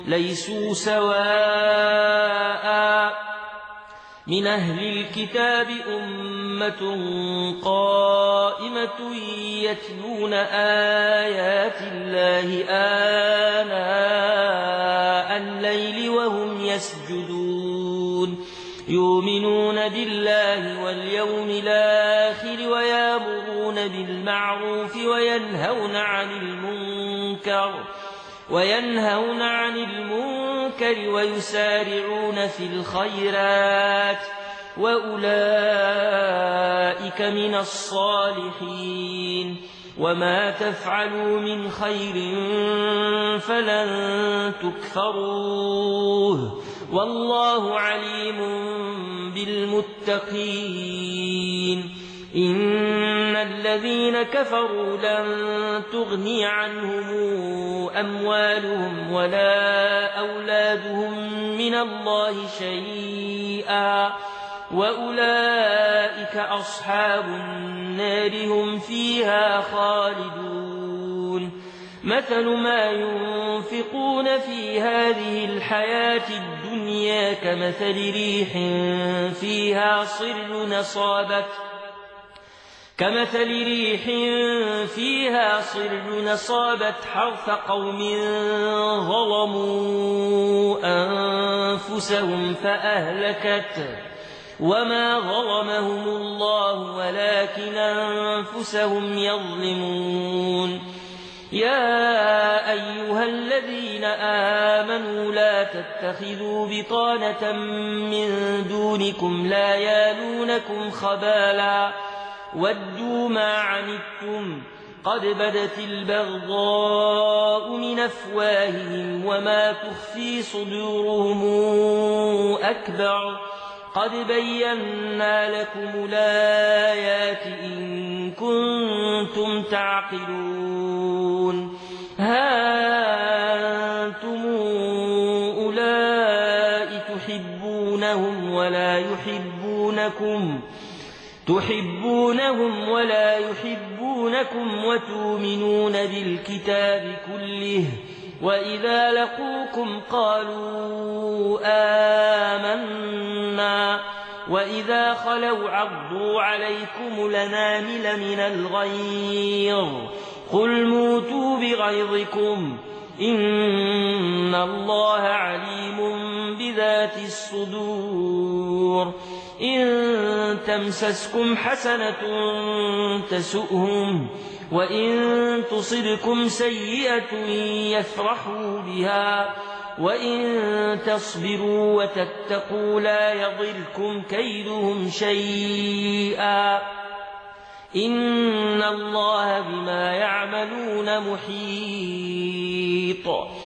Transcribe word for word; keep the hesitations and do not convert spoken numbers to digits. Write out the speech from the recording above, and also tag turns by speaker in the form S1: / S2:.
S1: ليسوا سواء من أهل الكتاب أمة قائمة يتلون آيات الله آناء الليل وهم يسجدون يؤمنون بالله واليوم الآخر ويأمرون بالمعروف وينهون عن المنكر وينهون عن المنكر ويسارعون في الخيرات وأولئك من الصالحين وما تفعلوا من خير فلن تكفروه والله عليم بالمتقين إن الذين كفروا لن تغني عنهم أموالهم ولا أولادهم من الله شيئا وأولئك أصحاب النار هم فيها خالدون مثل ما ينفقون في هذه الحياة الدنيا كمثل ريح فيها صر نصابت كمثل ريح فيها صر نصابت حرث قوم ظلموا أنفسهم فأهلكت وما ظلمهم الله ولكن أنفسهم يظلمون يا أيها الذين آمنوا لا تتخذوا بطانة من دونكم لا يالونكم خبالا ودوا ما عنتم قد بدت البغضاء من أفواههم وما تخفي صدورهم أكبر قد بينا لكم الآيات إن كنتم تعقلون ها أنتم أولئك تحبونهم ولا يحبونكم تحبونهم ولا يحبونكم وتؤمنون بالكتاب كله وإذا لقوكم قالوا آمنا وإذا خلوا عضوا عليكم الأنامل من الغيظ قل موتوا بغيظكم إن الله عليم بذات الصدور إن تمسسكم حسنة تسؤهم وإن تصبكم سيئة يفرحوا بها وإن تصبروا وتتقوا لا يضركم كيدهم شيئا إن الله بما يعملون محيط